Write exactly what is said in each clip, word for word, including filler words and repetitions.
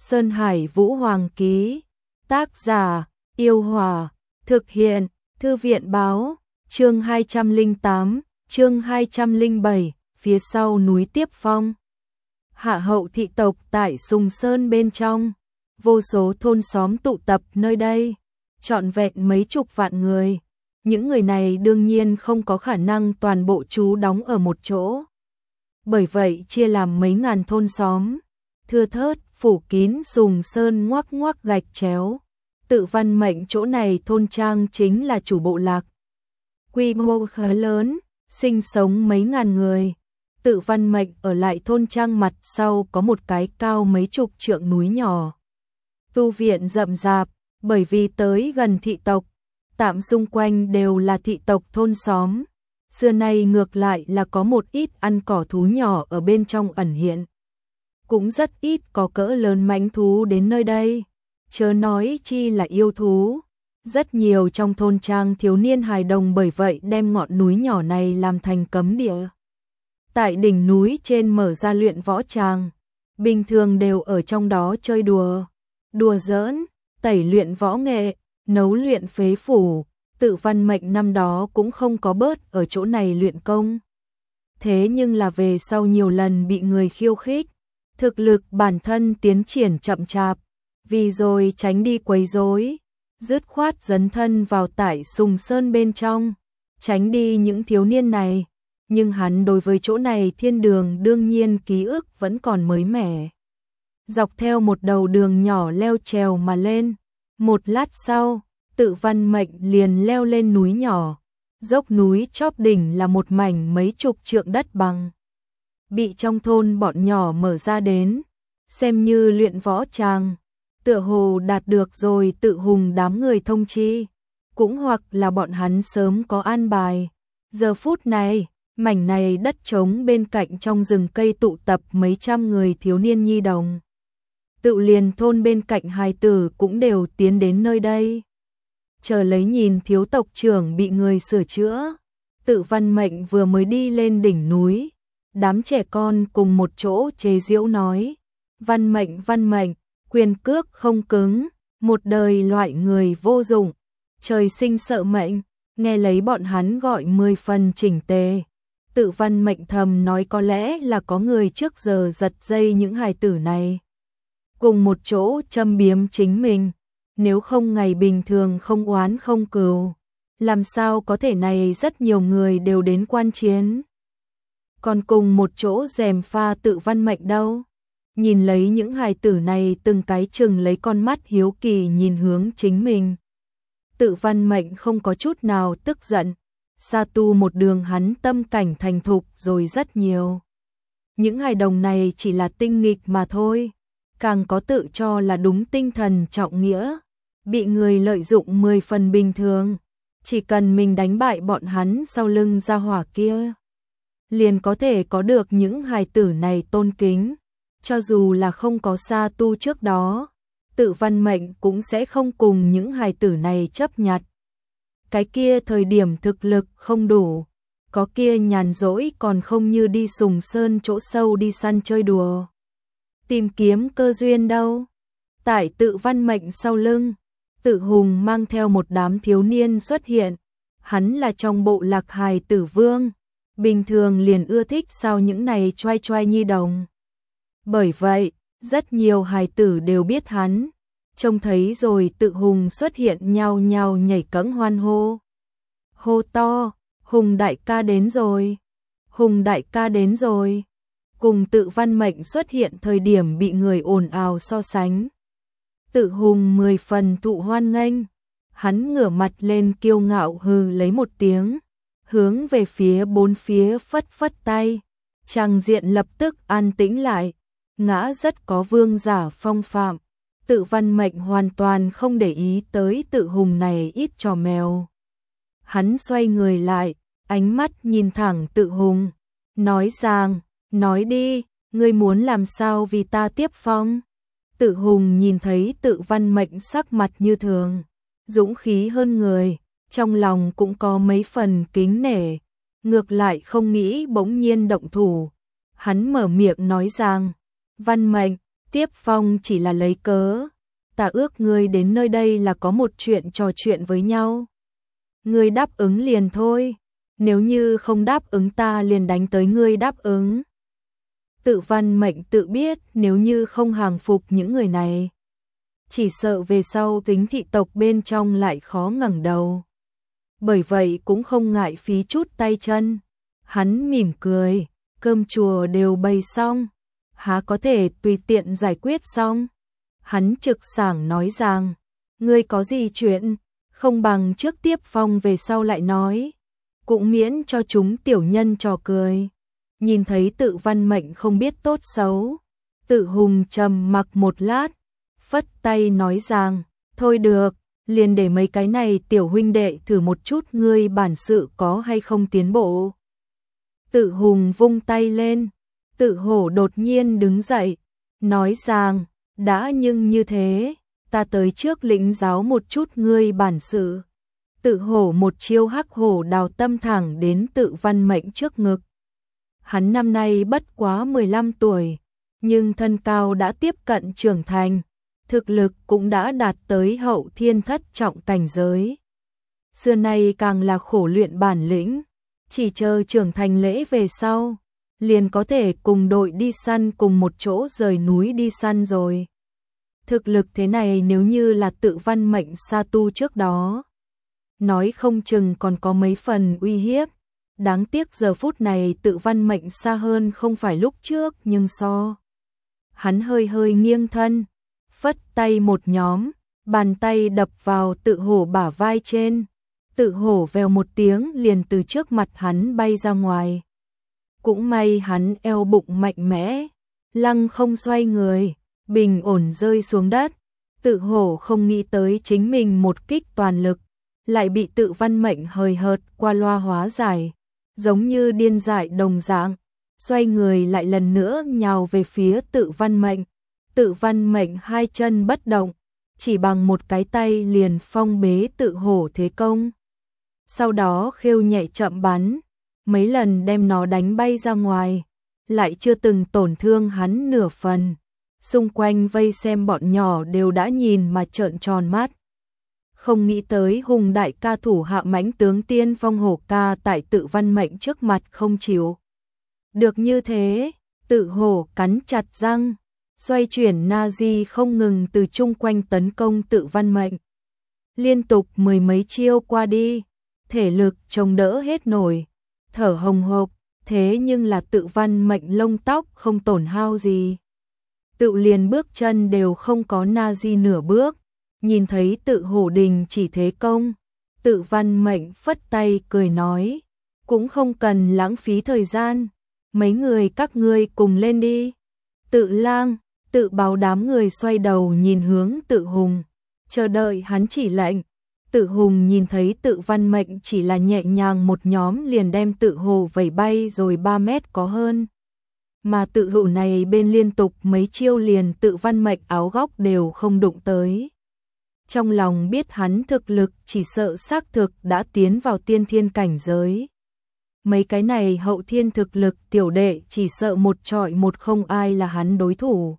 Sơn Hải Vũ Hoàng ký. Tác giả: Yêu Hòa. Thực hiện: Thư viện báo. Chương hai trăm lẻ tám, chương hai trăm lẻ bảy, phía sau núi Tiếp Phong. Hạ hậu thị tộc tại Sùng Sơn bên trong, vô số thôn xóm tụ tập nơi đây, trọn vẹn mấy chục vạn người. Những người này đương nhiên không có khả năng toàn bộ trú đóng ở một chỗ. Bởi vậy chia làm mấy ngàn thôn xóm, thưa thớt, phủ kín Sùng Sơn ngoắc ngoắc gạch chéo. Tự Văn Mệnh chỗ này thôn trang chính là chủ bộ lạc. Quy mô khá lớn, sinh sống mấy ngàn người. Tự Văn Mệnh ở lại thôn trang mặt sau có một cái cao mấy chục trượng núi nhỏ. Tu viện rậm rạp, bởi vì tới gần thị tộc, tạm xung quanh đều là thị tộc thôn xóm. Xưa nay ngược lại là có một ít ăn cỏ thú nhỏ ở bên trong ẩn hiện. Cũng rất ít có cỡ lớn mãnh thú đến nơi đây, chớ nói chi là yêu thú. Rất nhiều trong thôn trang thiếu niên hài đồng bởi vậy đem ngọn núi nhỏ này làm thành cấm địa. Tại đỉnh núi trên mở ra luyện võ tràng, bình thường đều ở trong đó chơi đùa, đùa giỡn, tẩy luyện võ nghệ, nấu luyện phế phủ. Tự Văn Mệnh năm đó cũng không có bớt ở chỗ này luyện công. Thế nhưng là về sau nhiều lần bị người khiêu khích, thực lực bản thân tiến triển chậm chạp, vì rồi tránh đi quấy rối, dứt khoát dấn thân vào tại Sùng Sơn bên trong, tránh đi những thiếu niên này. Nhưng hắn đối với chỗ này thiên đường đương nhiên ký ức vẫn còn mới mẻ. Dọc theo một đầu đường nhỏ leo trèo mà lên, một lát sau, Tự Văn Mệnh liền leo lên núi nhỏ. Dốc núi chóp đỉnh là một mảnh mấy chục trượng đất bằng, bị trong thôn bọn nhỏ mở ra đến, xem như luyện võ tràng. Tựa hồ đạt được rồi Tự Hùng đám người thông chi, cũng hoặc là bọn hắn sớm có an bài. Giờ phút này, mảnh này đất trống bên cạnh trong rừng cây tụ tập mấy trăm người thiếu niên nhi đồng. Tự liền thôn bên cạnh hài tử cũng đều tiến đến nơi đây, chờ lấy nhìn thiếu tộc trưởng bị người sửa chữa. Tự Văn Mệnh vừa mới đi lên đỉnh núi, đám trẻ con cùng một chỗ chế giễu nói: Văn Mệnh, Văn Mệnh, quyền cước không cứng, một đời loại người vô dụng, trời sinh sợ mệnh. Nghe lấy bọn hắn gọi mười phần chỉnh tề, Tự Văn Mệnh thầm nói có lẽ là có người trước giờ giật dây những hài tử này, cùng một chỗ châm biếm chính mình. Nếu không ngày bình thường không oán không cừu, làm sao có thể này rất nhiều người đều đến quan chiến, còn cùng một chỗ gièm pha Tự Văn Mệnh đâu. Nhìn lấy những hài tử này từng cái chừng lấy con mắt hiếu kỳ nhìn hướng chính mình, Tự Văn Mệnh không có chút nào tức giận. Sa tu một đường hắn tâm cảnh thành thục rồi rất nhiều. Những hài đồng này chỉ là tinh nghịch mà thôi, càng có tự cho là đúng tinh thần trọng nghĩa, bị người lợi dụng mười phần bình thường. Chỉ cần mình đánh bại bọn hắn sau lưng gia hỏa kia, liền có thể có được những hài tử này tôn kính. Cho dù là không có Sa tu trước đó, Tự Văn Mệnh cũng sẽ không cùng những hài tử này chấp nhặt. Cái kia thời điểm thực lực không đủ, có kia nhàn rỗi còn không như đi Sùng Sơn chỗ sâu đi săn chơi đùa, tìm kiếm cơ duyên đâu. Tại Tự Văn Mệnh sau lưng, Tự Hùng mang theo một đám thiếu niên xuất hiện. Hắn là trong bộ lạc hài tử vương, bình thường liền ưa thích sao những này choai choai nhi đồng. Bởi vậy, rất nhiều hài tử đều biết hắn, trông thấy rồi Tự Hùng xuất hiện nhao nhao nhảy cẫng hoan hô. Hô to: Hùng đại ca đến rồi, Hùng đại ca đến rồi. Cùng Tự Văn Mệnh xuất hiện thời điểm bị người ồn ào so sánh, Tự Hùng mười phần thụ hoan nghênh. Hắn ngửa mặt lên kiêu ngạo hừ lấy một tiếng, hướng về phía bốn phía phất phất tay, tràng diện lập tức an tĩnh lại, ngã rất có vương giả phong phạm. Tự Văn Mệnh hoàn toàn không để ý tới Tự Hùng này ít trò mèo. Hắn xoay người lại, ánh mắt nhìn thẳng Tự Hùng, nói rằng: nói đi, ngươi muốn làm sao vì ta tiếp phong? Tự Hùng nhìn thấy Tự Văn Mệnh sắc mặt như thường, dũng khí hơn người, trong lòng cũng có mấy phần kính nể, ngược lại không nghĩ bỗng nhiên động thủ. Hắn mở miệng nói rằng: Văn Mệnh, Tiếp phong chỉ là lấy cớ, ta ước ngươi đến nơi đây là có một chuyện trò chuyện với nhau. Ngươi đáp ứng liền thôi, nếu như không đáp ứng ta liền đánh tới ngươi đáp ứng. Tự Văn Mệnh tự biết nếu như không hàng phục những người này, chỉ sợ về sau tính thị tộc bên trong lại khó ngẩng đầu. Bởi vậy cũng không ngại phí chút tay chân. Hắn mỉm cười, cơm chùa đều bày xong, há có thể tùy tiện giải quyết xong. Hắn trực sảng nói rằng, ngươi có gì chuyện, không bằng trước tiếp phong về sau lại nói, cũng miễn cho chúng tiểu nhân trò cười. Nhìn thấy Tự Văn Mệnh không biết tốt xấu, Tự Hùng trầm mặc một lát, phất tay nói rằng, thôi được, liền để mấy cái này tiểu huynh đệ thử một chút ngươi bản sự có hay không tiến bộ. Tự Hùng vung tay lên, Tự Hổ đột nhiên đứng dậy, nói rằng, đã nhưng như thế, ta tới trước lĩnh giáo một chút ngươi bản sự. Tự Hổ một chiêu hắc hổ đào tâm thẳng đến Tự Văn Mệnh trước ngực. Hắn năm nay bất quá mười lăm tuổi, nhưng thân cao đã tiếp cận trưởng thành, thực lực cũng đã đạt tới hậu thiên thất trọng cảnh giới. Xưa nay càng là khổ luyện bản lĩnh, chỉ chờ trưởng thành lễ về sau, liền có thể cùng đội đi săn cùng một chỗ rời núi đi săn rồi. Thực lực thế này nếu như là Tự Văn Mệnh sa tu trước đó, nói không chừng còn có mấy phần uy hiếp. Đáng tiếc giờ phút này Tự Văn Mệnh xa hơn không phải lúc trước nhưng so. Hắn hơi hơi nghiêng thân, phất tay một nhóm, bàn tay đập vào Tự Hổ bả vai trên. Tự Hổ vèo một tiếng liền từ trước mặt hắn bay ra ngoài. Cũng may hắn eo bụng mạnh mẽ, lăng không xoay người, bình ổn rơi xuống đất. Tự Hổ không nghĩ tới chính mình một kích toàn lực, lại bị Tự Văn Mệnh hời hợt qua loa hóa giải, giống như điên dại đồng dạng, xoay người lại lần nữa nhào về phía Tự Văn Mệnh. Tự Văn Mệnh hai chân bất động, chỉ bằng một cái tay liền phong bế Tự Hổ thế công. Sau đó khêu nhẹ chậm bắn, mấy lần đem nó đánh bay ra ngoài, lại chưa từng tổn thương hắn nửa phần. Xung quanh vây xem bọn nhỏ đều đã nhìn mà trợn tròn mắt. Không nghĩ tới Hùng đại ca thủ hạ mãnh tướng tiên phong hổ ca tại Tự Văn Mệnh trước mặt không chịu được như thế. Tự Hổ cắn chặt răng, xoay chuyển Nazi không ngừng từ chung quanh tấn công Tự Văn Mệnh. Liên tục mười mấy chiêu qua đi, thể lực chống đỡ hết nổi, thở hồng hộc, thế nhưng là Tự Văn Mệnh lông tóc không tổn hao gì. Tự liền bước chân đều không có Nazi nửa bước, nhìn thấy Tự Hổ đình chỉ thế công, Tự Văn Mệnh phất tay cười nói, cũng không cần lãng phí thời gian, mấy người các ngươi cùng lên đi. Tự Lang, Tự Báo đám người xoay đầu nhìn hướng Tự Hùng, chờ đợi hắn chỉ lệnh. Tự Hùng nhìn thấy Tự Văn Mệnh chỉ là nhẹ nhàng một nhóm liền đem Tự Hổ vẩy bay rồi ba mét có hơn. Mà Tự Hổ này bên liên tục mấy chiêu liền Tự Văn Mệnh áo góc đều không đụng tới. Trong lòng biết hắn thực lực chỉ sợ xác thực đã tiến vào tiên thiên cảnh giới. Mấy cái này hậu thiên thực lực tiểu đệ chỉ sợ một trọi một không ai là hắn đối thủ.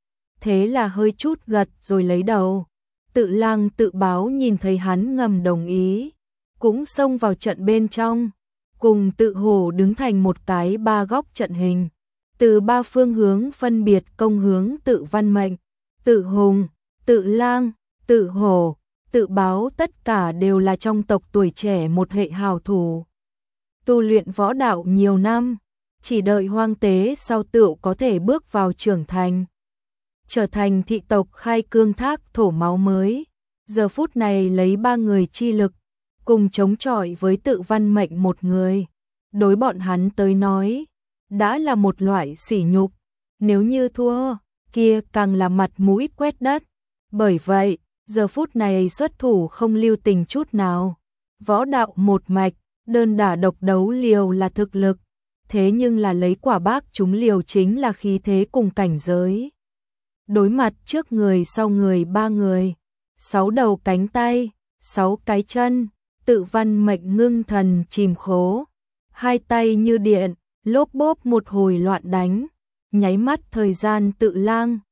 Thế là hơi chút gật rồi lấy đầu. Tự Lang Tự Báo nhìn thấy hắn ngầm đồng ý, cũng xông vào trận bên trong, cùng Tự Hổ đứng thành một cái ba góc trận hình, từ ba phương hướng phân biệt công hướng Tự Văn Mệnh. Tự Hùng, Tự Lang, Tự Hổ, Tự Báo tất cả đều là trong tộc tuổi trẻ một hệ hào thủ. Tu luyện võ đạo nhiều năm, chỉ đợi hoang tế sau tựu có thể bước vào trưởng thành, trở thành thị tộc khai cương thác thổ máu mới. Giờ phút này lấy ba người chi lực, cùng chống chọi với Tự Văn Mệnh một người, đối bọn hắn tới nói, đã là một loại sỉ nhục. Nếu như thua, kia càng là mặt mũi quét đất. Bởi vậy, giờ phút này xuất thủ không lưu tình chút nào. Võ đạo một mạch, đơn đả độc đấu liều là thực lực, thế nhưng là lấy quả bác chúng liều chính là khí thế cùng cảnh giới. Đối mặt trước người sau người ba người, sáu đầu cánh tay, sáu cái chân, Tự Văn Mệnh ngưng thần chìm khố, hai tay như điện, lốp bốp một hồi loạn đánh, nháy mắt thời gian Tự Lang,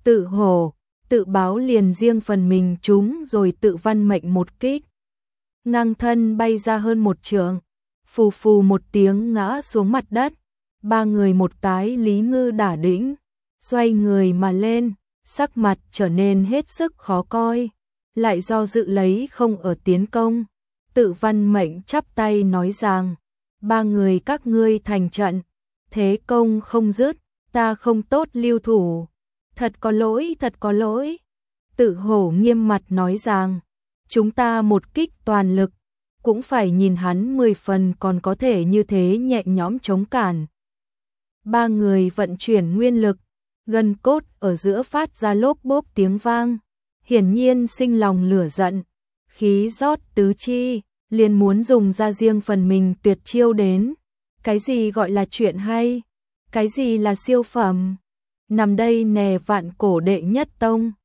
Tự hổ, tự báo liền riêng phần mình chúng rồi tự văn mệnh một kích. Ngang thân bay ra hơn một trượng, phù phù một tiếng ngã xuống mặt đất. Ba người một tái Lý Ngư đả đĩnh, xoay người mà lên, sắc mặt trở nên hết sức khó coi, lại do dự lấy không ở tiến công. Tự văn mệnh chắp tay nói rằng, ba người các ngươi thành trận, thế công không dứt, ta không tốt lưu thủ. Thật có lỗi, thật có lỗi. Tự hổ nghiêm mặt nói rằng, chúng ta một kích toàn lực, cũng phải nhìn hắn mười phần còn có thể như thế nhẹ nhõm chống cản. Ba người vận chuyển nguyên lực, gân cốt ở giữa phát ra lốp bốp tiếng vang, hiển nhiên sinh lòng lửa giận, khí rót tứ chi, liền muốn dùng ra riêng phần mình tuyệt chiêu đến. Cái gì gọi là chuyện hay? Cái gì là siêu phẩm? Nằm đây nè vạn cổ đệ nhất tông,